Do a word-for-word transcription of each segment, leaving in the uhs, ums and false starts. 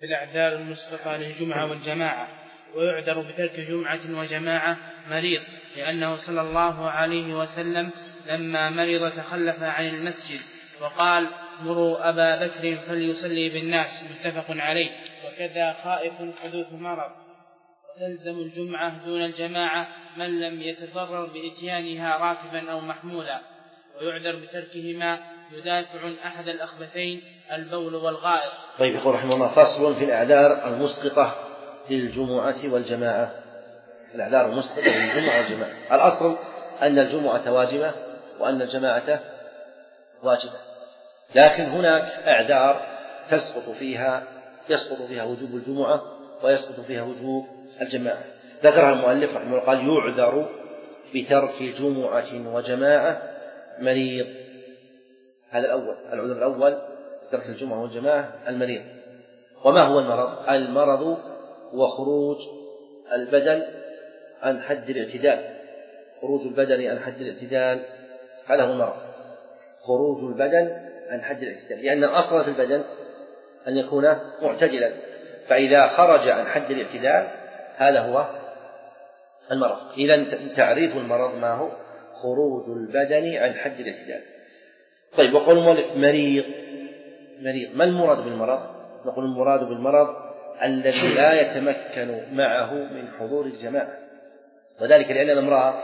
في الأعذار المسبقة للجمعة والجماعة. ويعذر بترك جمعة وجماعة مريض، لأنه صلى الله عليه وسلم لما مرض تخلف عن المسجد وقال: مروا أبا بكر فليصلي بالناس، متفق عليه. وكذا خائف حدوث مرض. وتلزم الجمعة دون الجماعة من لم يتضرر بإتيانها راكبا أو محمولا. ويعذر بتركهما يدافع عن أحد الأخبثين، البول والغائط. طيب، يقول رحمه الله: فصل في الأعذار المسقطة للجمعة والجماعة. الأعذار المسقطة للجمعة والجماعة، الأصل أن الجمعة واجبة وأن الجماعة واجبة، لكن هناك أعذار تسقط فيها يسقط فيها وجوب الجمعة ويسقط فيها وجوب الجماعة. ذكرها المؤلف رحمه الله، قال: يعذر بترك جمعة وجماعة مريض. هذا الأول، العذر الأول ترك الجمعة والجماعة المريض. وما هو المرض؟ المرض هو خروج البدن عن حد الاعتدال. خروج البدن عن حد الاعتدال هذا هو المرض، خروج البدن عن حد الاعتدال، لأن الأصل في البدن أن يكون معتدلا، فإذا خرج عن حد الاعتدال هذا هو المرض. إذن تعريف المرض ما هو؟ خروج البدن عن حد الاعتدال. طيب، وقول المؤلف مريض. مريض، ما المراد بالمرض؟ نقول المراد بالمرض الذي لا يتمكن معه من حضور الجماعة، وذلك لأن الامرأة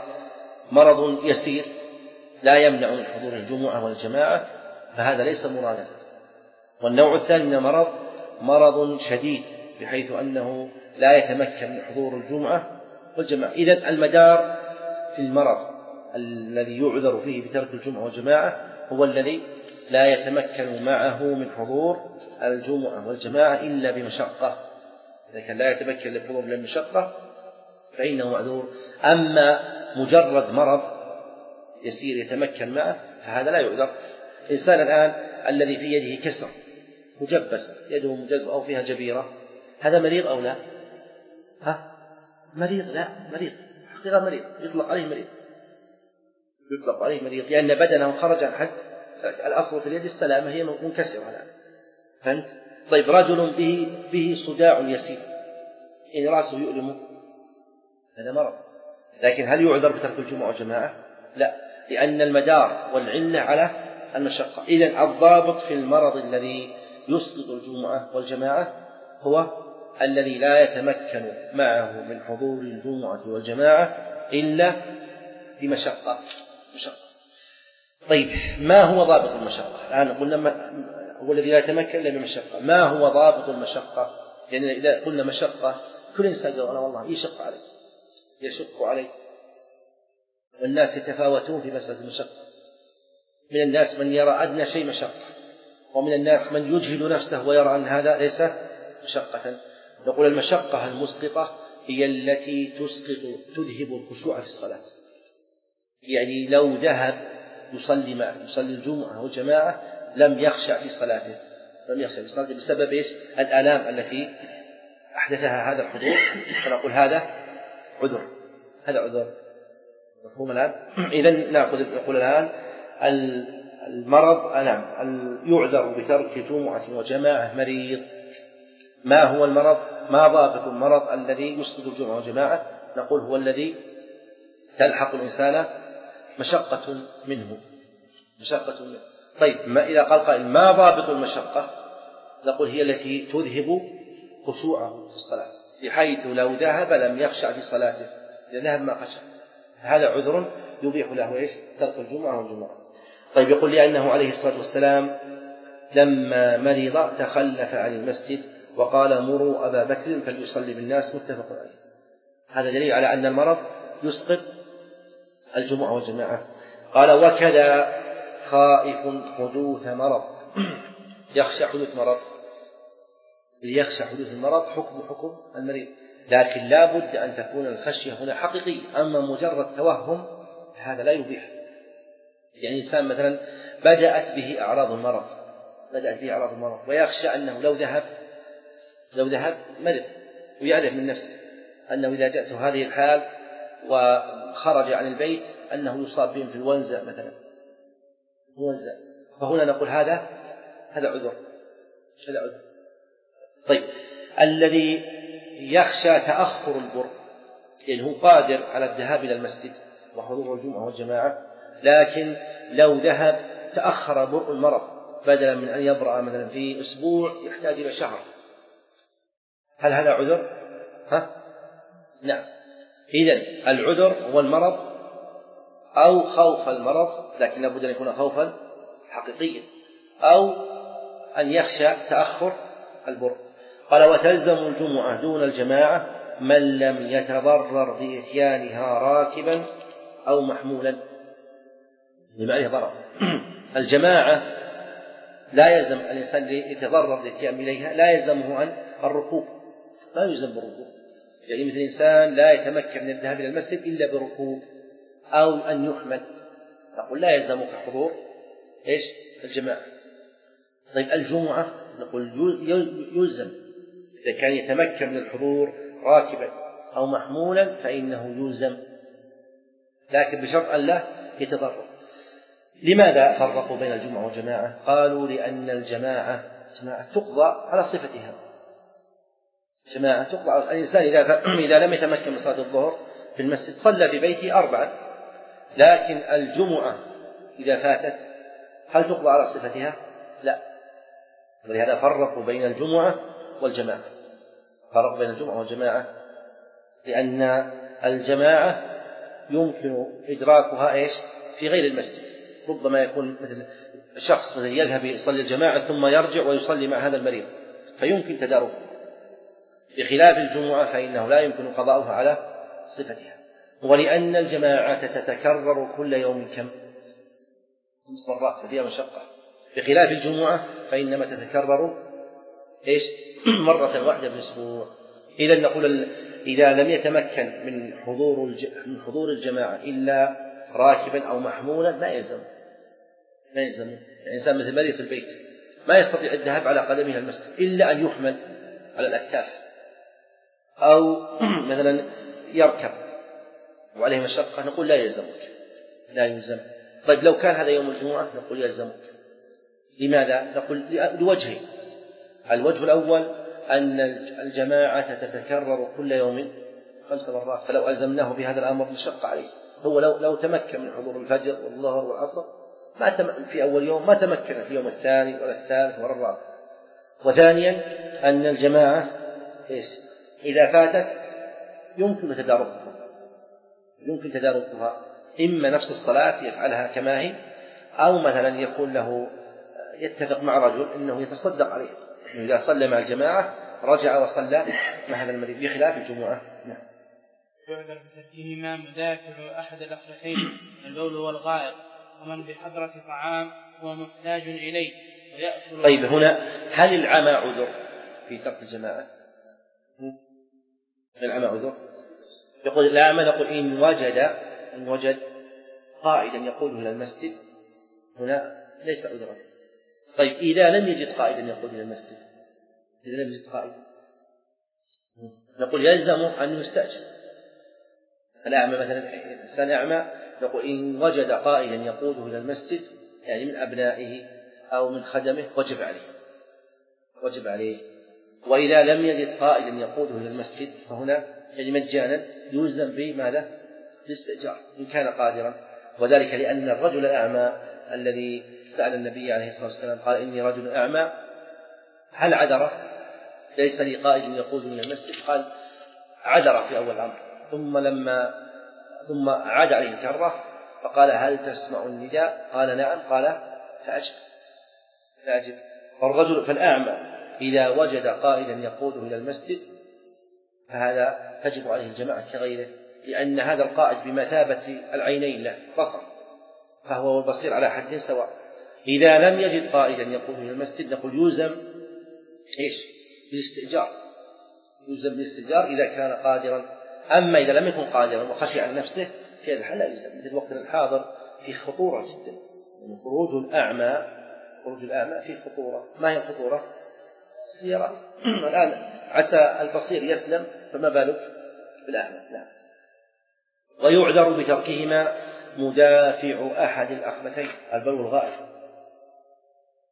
مرض يسير لا يمنع من حضور الجمعة والجماعة، فهذا ليس مرادا. والنوع الثاني من المرض مرض شديد بحيث أنه لا يتمكن من حضور الجمعة والجماعة. إذن المدار في المرض الذي يعذر فيه بترك الجمعة والجماعة هو الذي لا يتمكن معه من حضور الجمعة والجماعة إلا بمشقة. إذا كان لا يتمكن للحضور إلا بمشقة فإنه معذور. أما مجرد مرض يسير يتمكن معه فهذا لا يعذر. الإنسان الآن الذي في يده كسر مجبس، يده مجزء أو فيها جبيرة، هذا مريض أو لا؟ ها؟ مريض؟ لا، مريض حقيقة، مريض يطلق عليه مريض، يطلق عليه مريض لأن بدنه خرج عن حد الأصل في اليد السلامة، هي منكسرة الآن. فهمت؟ طيب، رجل به به صداع يسير، يعني رأسه يؤلمه، هذا مرض، لكن هل يعذر بترك الجمعة والجماعة؟ لا، لأن المدار والعلة على المشقة. إذن الضابط في المرض الذي يسقط الجمعة والجماعة هو الذي لا يتمكن معه من حضور الجمعة والجماعة إلا بمشقة. مشقة. طيب، ما هو ضابط المشقة؟ الآن قلنا هو الذي لا يتمكن إلا بمشقة. ما هو ضابط المشقة؟ لأن يعني إذا قلنا مشقة كل إنسان قال: أنا والله يشق علي يشق علي. والناس يتفاوتون في مسألة المشقة، من الناس من يرى أدنى شيء مشقة، ومن الناس من يجهد نفسه ويرى أن هذا ليس مشقة. نقول المشقة المسقطة هي التي تسقط تذهب الخشوع في الصلاة، يعني لو ذهب يصلي مع يصلي الجمعة والجماعة لم يخشع في صلاته، لم يخشع في صلاته بسبب إيش؟ الآلام التي أحدثها هذا الحضور، فنقول هذا عذر، هذا عذر. مفهوم الآن؟ إذن نقول الآن المرض نعم يعذر بترك جمعة وجماعة مريض. ما هو المرض؟ ما ضابط المرض الذي يسقط الجمعة والجماعة؟ نقول هو الذي تلحق الإنسان مشقة منه، مشقة منه. طيب، ما إذا قال قائل ما ضابط المشقة؟ نقول هي التي تذهب خشوعه في الصلاة بحيث لو ذهب لم يخشع في صلاته، إذا ذهب ما خشع، هذا عذر يبيح له إيش؟ ترك الجمعة والجمعة. طيب، يقول لأنه عليه الصلاة والسلام لما مرض تخلف عن المسجد وقال: مروا أبا بكر فليصلي بالناس، متفق عليه. هذا دليل على أن المرض يسقط الجمعة والجماعة. قال: وكذا خائف حدوث مرض. يخشى حدوث مرض، ليخشى حدوث المرض حكم حكم المريض، لكن لا بد أن تكون الخشية هنا حقيقية. أما مجرد توهم هذا لا يبيح. يعني إنسان مثلا بدأت به أعراض المرض بدأت به أعراض المرض ويخشى أنه لو ذهب لو ذهب مرض، ويعرف من نفسه أنه إذا جاءته هذه الحال وخرج عن البيت أنه يصاب بهم في الونزة مثلا، الونزة، فهنا نقول هذا هذا عذر هذا عذر. طيب، الذي يخشى تأخر البر، يعني هو قادر على الذهاب إلى المسجد وحضور الجمعة والجماعة، لكن لو ذهب تأخر برء المرض، بدلا من أن يبرأ مثلا في أسبوع يحتاج إلى شهر، هل هذا عذر؟ ها؟ نعم. إذن العذر هو المرض أو خوف المرض، لكن لابد أن يكون خوفا حقيقيا، أو أن يخشى تأخر البر. قال: وتلزم الجمعة دون الجماعة من لم يتضرر بإتيانها راكبا أو محمولا. لما عليه ضرر. الجماعة لا يلزم الإنسان يتضرر للاتيان إليها، لا يلزمه أن الركوب، لا يلزم بالركوب، يعني مثل الإنسان لا يتمكن من الذهاب إلى المسجد إلا بركوب أو أن يحمل، نقول لا يلزمك حضور إيش؟ الجماعة. طيب الجمعة نقول يلزم إذا كان يتمكن من الحضور راكبا أو محمولا فإنه يلزم، لكن بشرط أن لا يتضرر. لماذا فرقوا بين الجمعة والجماعة؟ قالوا: لأن الجماعة جماعة تقضى على صفتها، جماعة تقضى على الإنسان إذا, إذا لم يتمكن من صلاة الظهر في المسجد صلى في بيته أربعة، لكن الجمعة إذا فاتت هل تقضى على صفتها؟ لا. ولهذا فرقوا بين الجمعة والجماعة، فرقوا بين الجمعة والجماعة لأن الجماعة يمكن إدراكها إيش؟ في غير المسجد، ربما يكون مثل شخص مثل يذهب يصلي الجماعة ثم يرجع ويصلي مع هذا المريض فيمكن تداركه، بخلاف الجمعة فإنه لا يمكن قضاؤها على صفتها. ولأن الجماعة تتكرر كل يوم كم؟ خمس مرات ففيها مشقة، بخلاف الجمعة فإنما تتكرر إيش؟ مرة واحدة في الأسبوع. إذا نقول إذا لم يتمكن من حضور من حضور الجماعة إلا راكبا أو محمولا ما يلزم، ما يلزم. يعني إنسان مثل مريض في البيت ما يستطيع الذهاب على قدمه إلى المسجد إلا أن يحمل على الأكتاف، أو مثلا يركب وعليه مشقة، نقول لا يلزمك، لا يلزم. طيب لو كان هذا يوم الجمعة نقول يلزمك. لماذا؟ نقول لوجهين: الوجه الأول أن الجماعة تتكرر كل يوم خمس مرات، فلو ألزمناه بهذا الأمر مشق عليه. هو لو, لو تمكن من حضور الفجر والظهر والعصر ما تم في أول يوم ما تمكن في اليوم الثاني ولا الثالث ولا الرابع. وثانيا أن الجماعة إيش؟ إذا فاتت يمكن تداركها، يمكن تداركها إما نفس الصلاة يفعلها كما هي، أو مثلا يكون له يتفق مع رجل أنه يتصدق عليه، إذا صلى مع الجماعة رجع وصلى مع هذا المريض، بخلاف الجمعة. نعم. يعذر بتركهما مدافع أحد الأخرتين البول والغائط، ومن بحضرة طعام هو محتاج إليه ويأكل. طيب هنا هل العمى عذر في ترك الجماعة؟ العمى عذر؟ يقول الأعمى نقول إن وجد إن وجد قائدا يقوده إلى المسجد هنا ليس عذرا. طيب إذا لم يجد قائدا يقود إلى المسجد، إذا لم يجد قائدا نقول يلزم أن يستأجر. الأعمى مثلا إنسان أعمى نقول إن وجد قائدا يقوده إلى المسجد يعني من أبنائه أو من خدمه وجب عليه، وجب عليه. وإذا لم يجد قائدا يقوده إلى المسجد فهنا يعني مجانا يلزم بماذا؟ بالاستئجار إن كان قادرا. وذلك لأن الرجل الأعمى الذي سأل النبي عليه الصلاة والسلام قال إني رجل أعمى هل عذره؟ ليس لي قائد يقود من المسجد، قال عذر في أول الأمر، ثم لما ثم عاد عليه كرة فقال هل تسمع النداء؟ قال نعم، قال فأجب فأجب. فالرجل فالأعمى إذا وجد قائدا يقوده إلى المسجد فهذا تجب عليه الجماعة كغيره، لأن هذا القائد بمثابة العينين له بصر، فهو والبصير على حد سواء. إذا لم يجد قائدا يقوده إلى المسجد نقول يلزم إيش؟ بالاستئجار، يلزم بالاستئجار إذا كان قادرا. أما إذا لم يكن قادرا وخشي عن نفسه في هذا الحال لا يلزم. مثل وقتنا الحاضر في خطورة جدا، يعني خروج الأعمى خروج الأعمى في خطورة. ما هي الخطورة؟ السيارات الآن عسى البصير يسلم فما بالك بالأعمى. لا. ويعذر بتركهما مدافع أحد الأخبثين البول والغائط،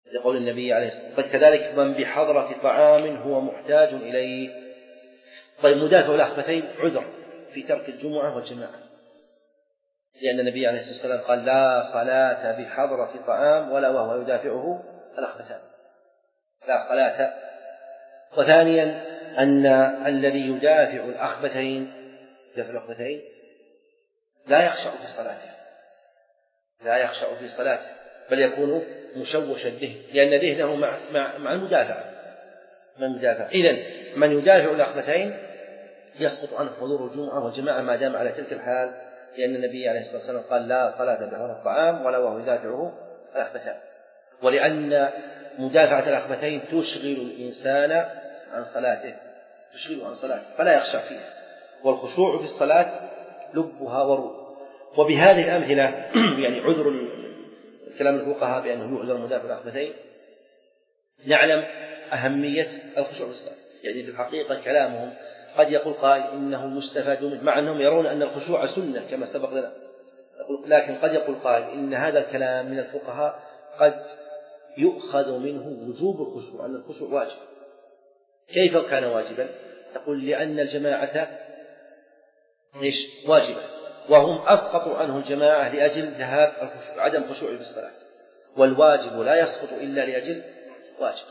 لقول النبي عليه الصلاة والسلام كذلك من بحضرة طعام هو محتاج إليه. طيب مدافع الأخبثين عذر في ترك الجمعة والجماعة، لأن النبي عليه الصلاة والسلام قال لا صلاة بحضرة طعام ولا وهو يدافعه الأخبثان، لا صلاة. وثانيا أن الذي يدافع الأخبثين يدافع الأخبثين لا يخشع في صلاته، لا يخشع في صلاته بل يكون مشوش الذهن، لأن ذهنه مع, مع, مع المدافع مع المدافع. إذن من يدافع الأخبثين يسقط عنه حضور الجمعة والجماعة ما دام على تلك الحال، لأن النبي عليه الصلاة والسلام قال لا صلاة بهذا الطعام ولا وهو يدافعه الأخبثان، ولأن مدافعة الأخبثين تشغل الإنسان عن صلاته تشغله عن صلاته فلا يخشع فيها، والخشوع في الصلاة لبها وروح. وبهذه الأمثلة يعني عذر كلام الفقهاء بأنه يعذر مدافع الأخبثين نعلم أهمية الخشوع في الصلاة. يعني في الحقيقة كلامهم قد يقول قائل إنه يستفاد منه، مع أنهم يرون أن الخشوع سنة كما سبق لنا، لكن قد يقول قائل إن هذا الكلام من الفقهاء قد يؤخذ منه وجوب الخشوع، أن الخشوع واجب. كيف كان واجبا؟ تقول لأن الجماعة إيش واجبة، وهم أسقطوا عنه الجماعة لأجل ذهاب الخشوع عدم خشوع في الصلاة، والواجب لا يسقط إلا لأجل واجب.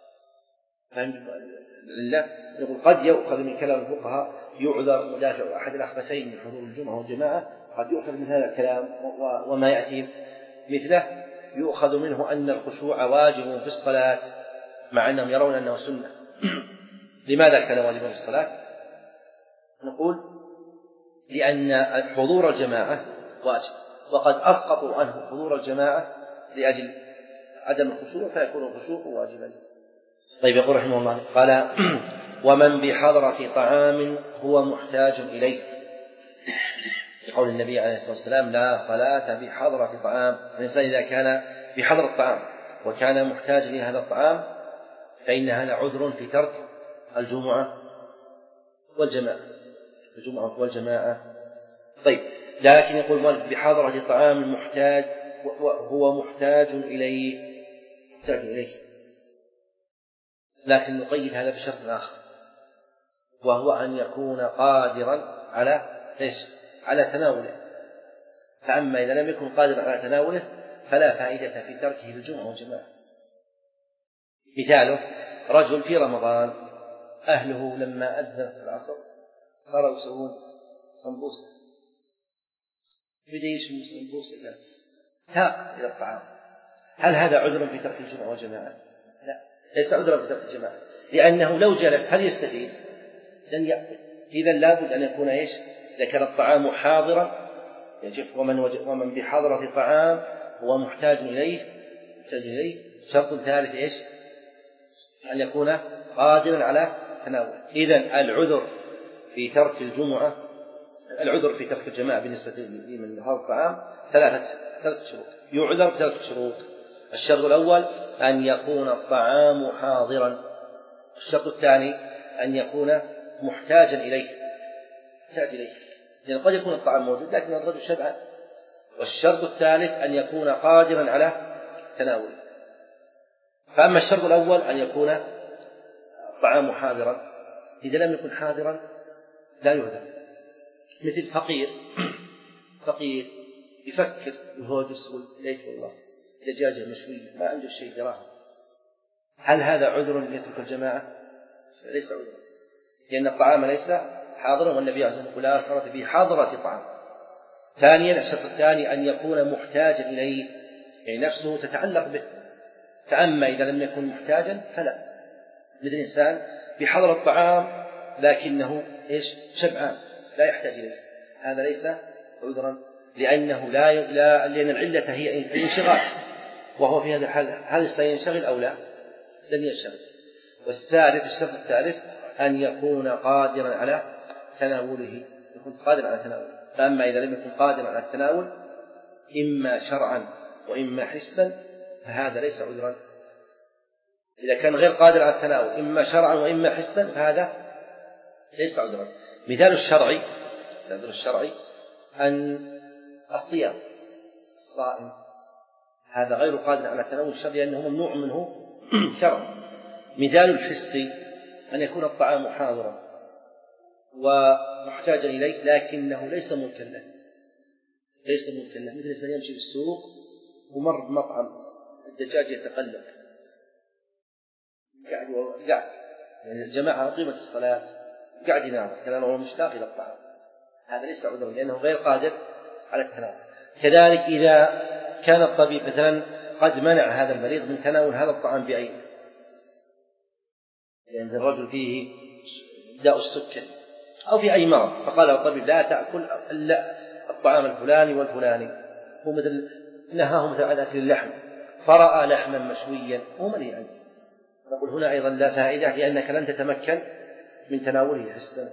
لله نقول قد يؤخذ من كلام الفقهاء يعذر مدافع أحد الأخبثين من حضور الجمعة والجماعة، قد يؤخذ من هذا الكلام وما يأتي مثله يؤخذ منه أن الخشوع واجب في الصلاة مع أنهم يرون أنه سنة. لماذا كان واجبا في الصلاة؟ نقول لأن حضور الجماعة واجب، وقد أسقطوا عنه حضور الجماعة لأجل عدم الخشوع فيكون الخشوع واجبا. طيب يقول رحمه الله قال ومن بحضرة طعام هو محتاج إليه، قول النبي عليه الصلاة والسلام لا صلاة بحضرة طعام. الإنسان إذا كان بحضرة الطعام وكان محتاج لهذا الطعام فإن هذا عذر في ترك الجمعة والجماعة الجمعة والجماعة. طيب لكن يقول مالك بحضرة طعام محتاج وهو محتاج إليه محتاج إليه لكن نقيد هذا بشرط آخر، وهو أن يكون قادرا على إيش؟ على تناوله. فأما إذا لم يكن قادرا على تناوله فلا فائدة في تركه للجمعة والجماعة. مثاله رجل في رمضان أهله لما أذن في العصر صاروا يسوون صنبوسة، بدأ يشم الصنبوسة تاق إلى الطعام، هل هذا عذر في ترك الجمعة والجماعة؟ لا، ليس عذرا في ترك الجماعة، لأنه لو جلس هل يستفيد؟ لن يأكل. إذن لابد أن يكون إيش؟ إذا كان الطعام حاضرا يجف ومن, ومن بحضرة طعام هو محتاج إليه محتاج إليه شرط ثالث إيش؟ أن يكون قادرا على تناول. إذن العذر في ترك الجمعة العذر في ترك الجماعة بالنسبة لمن بحضرة الطعام ثلاثة ثلاثة شروط، يعذر بثلاثة شروط. الشرط الأول أن يكون الطعام حاضرا، الشرط الثاني أن يكون محتاجا إليه محتاج إليه لأن قد يكون الطعام موجود لكن الرجل شبعان، والشرط الثالث أن يكون قادرا على تناوله. فأما الشرط الأول أن يكون الطعام حاضرا، إذا لم يكن حاضرا لا يعذر. مثل فقير فقير يفكر الهوجس والليت والله دجاجة مشوية ما عنده شيء دراهم، هل هذا عذر يترك الجماعة؟ ليس عذر، لأن الطعام ليس حاضرا والنبي عليه الصلاة والسلام لا صلاة بحضرة طعام. ثانيا الشرط الثاني أن يكون محتاجا إليه، يعني نفسه تتعلق به. فأما إذا لم يكن محتاجا فلا، مثل إنسان بحضرة الطعام لكنه إيش؟ شبعان لا يحتاج إليه، هذا ليس عذرا، لأنه لا, لا لأن العلة هي الانشغال، وهو في هذا الحال هل سينشغل أو لا؟ لن ينشغل. والثالث الشرط الثالث أن يكون قادرا على تناوله، يكون قادرا على تناوله. فأما إذا لم يكن قادرا على التناول إما شرعا وإما حسا فهذا ليس عذرا. إذا كان غير قادر على التناول إما شرعا وإما حسا فهذا ليس عذرا. مثال الشرعي مثال الشرعي أن الصيام الصائم هذا غير قادر على تناول الشر لأنه ممنوع منه شرعا. مثال الحس أن يكون الطعام حاضرا ومحتاجا إليه لكنه ليس ملكا له، ليس ملكا له، مثل إنسان يمشي في السوق ومر بمطعم الدجاج يتقلب قاعد قاعد يعني الجماعة قيمة الصلاة قاعد يناظر كلامه هو مشتاق إلى الطعام، هذا ليس عذرا لأنه غير قادر على التناول. كذلك إذا كان الطبيب مثلا قد منع هذا المريض من تناول هذا الطعام بعينه، لأن يعني الرجل فيه داء السكر أو في أي مرض فقال له الطبيب لا تأكل إلا الطعام الفلاني والفلاني، هو مثل نهاه مثل عن أكل اللحم فرأى لحما مشويا ومليئا، نقول هنا أيضا لا فائدة لأنك لن تتمكن من تناوله حسنا.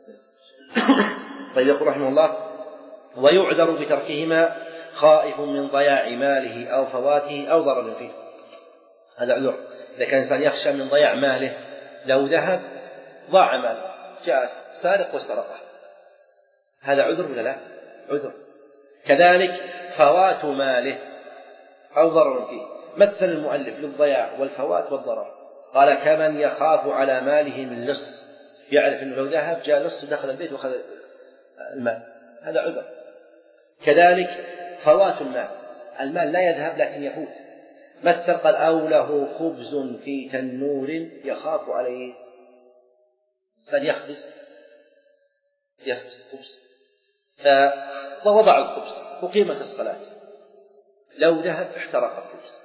طيب يقول رحمه الله ويعذر بتركهما خائف من ضياع ماله أو فواته أو ضرر فيه، هذا عذر. إذا كان الإنسان يخشى من ضياع ماله لو ذهب ضاع ماله جاء سارق وسرقه، هذا عذر ولا لا؟ عذر. كذلك فوات ماله أو ضرر فيه، مثل المؤلف للضياع والفوات والضرر قال كمن يخاف على ماله من لص، يعرف أنه لو ذهب جاء لص ودخل البيت وأخذ المال، هذا عذر. كذلك فوات المال، المال لا يذهب لكن يفوت، مثل قال أو له خبز في تنور يخاف عليه، إنسان يخبز يخبز خبز فوضع الخبز وقيمة الصلاة، لو ذهب احترق الخبز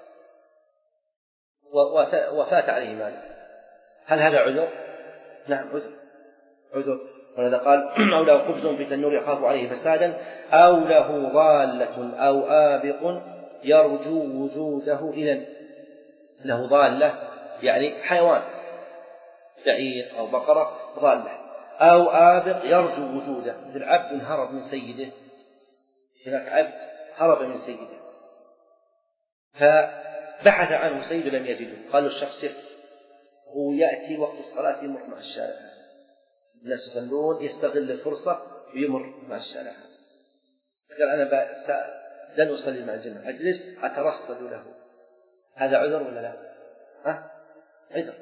وفات عليه ماله، هل هذا عذر؟ نعم عذر عذر. ولذا قال أو له خبز في تنور يخاف عليه فسادا أو له ضالة أو آبق يرجو وجوده إذن، له ضالة يعني حيوان بعير أو بقرة ضالة، أو آبق يرجو وجوده مثل عبد هرب من سيده، هناك عبد هرب من سيده فبحث عنه سيده لم يجده، قال له الشخص هو يأتي وقت الصلاة يمر مع الشارع، الناس يصلون يستغل الفرصة ويمر مع الشارع، قال أنا لن أصلي مع الجماعة أجلس أترصد له، هذا عذر ولا لا؟ ها؟ عذر.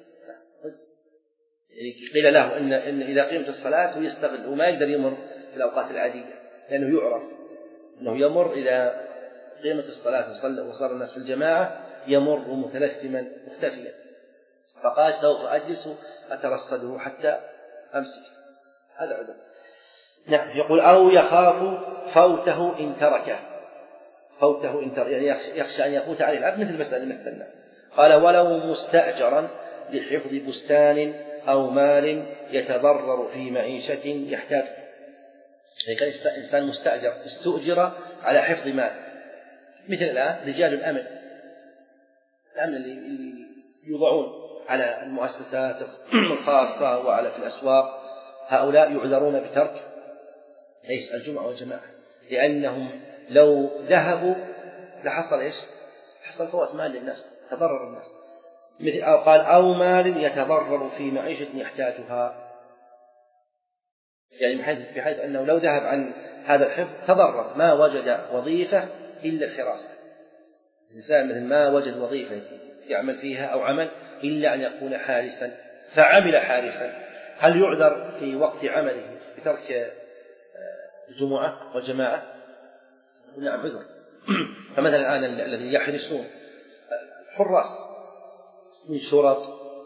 يعني قيل له إن, إن إذا قيمت الصلاة هو يستغل وما يقدر يمر في الأوقات العادية لأنه يعرف أنه يمر إذا قيمة الصلاة وصار الناس في الجماعة يمر متلثما مختفيا، فقال سوف أجلس أترصده حتى أمسك، هذا عذر. نعم. يقول أو يخاف فوته إن تركه، فوته إن تركه يعني يخشى أن يفوت عليه العبد مثل المسألة اللي مثلنا. قال ولو مستأجرا لحفظ بستان أو مال يتضرر في معيشة يحتاج، يعني كان إنسان مستأجر استؤجر على حفظ مال، مثل الآن رجال الأمن الأمن اللي يوضعون على المؤسسات الخاصة وعلى في الأسواق، هؤلاء يعذرون بترك إيش الجمعة والجماعة، لأنهم لو ذهبوا لحصل إيش حصل فوات مال للناس، تضرر الناس. مثل أو قال أو مال يتضرر في معيشة يحتاجها، يعني بحيث, بحيث أنه لو ذهب عن هذا الحفظ تضرر، ما وجد وظيفة إلا الحراسة، الإنسان مثل ما وجد وظيفة يعمل فيها أو عمل إلا أن يكون حارسا فعمل حارسا، هل يعذر في وقت عمله بترك الجمعة والجماعة؟ نعم عذر. فمثلا الآن الذي يحرسون حراس من شرط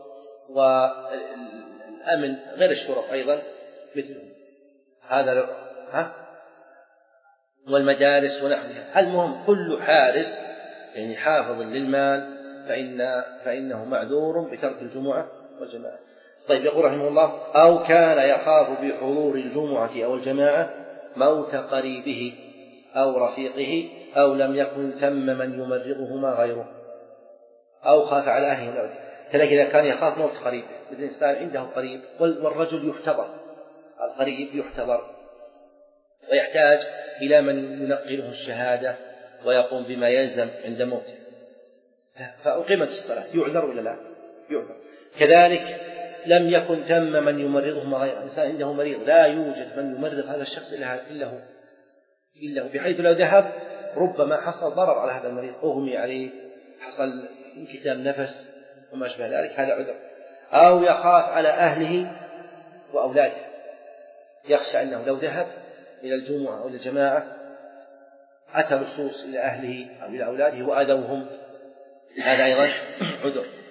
والأمن غير الشرط أيضا مثلهم، هذا ها والمدارس ونحوها، المهم كل حارس يعني حافظ للمال فإن فإنه معذور بترك الجمعة والجماعة. طيب يقول رحمه الله أو كان يخاف بحضور الجمعة أو الجماعة موت قريبه أو رفيقه أو لم يكن ثم من يمرضهما غيره، أو خاف على أهله، كذلك إذا كان يخاف موت قريب، الإنسان عنده قريب والرجل يحتضر، القريب يحتضر ويحتاج إلى من ينقله الشهادة ويقوم بما يلزم عند موته، فأقيمت الصلاة يعذر ولا لا؟ يعذر. كذلك لم يكن ثم من يمرضهما غيره، الإنسان عنده مريض لا يوجد من يمرض هذا الشخص إلا هو إلا هو، بحيث لو ذهب ربما حصل ضرر على هذا المريض، أغمي عليه، حصل انكتام نفس وما أشبه ذلك، هذا عذر. أو يخاف على أهله وأولاده، يخشى أنه لو ذهب إلى الجمعة أو إلى الجماعة أتى لصوص إلى أهله أو إلى أولاده وأذوهم، هذا أيضا عذر.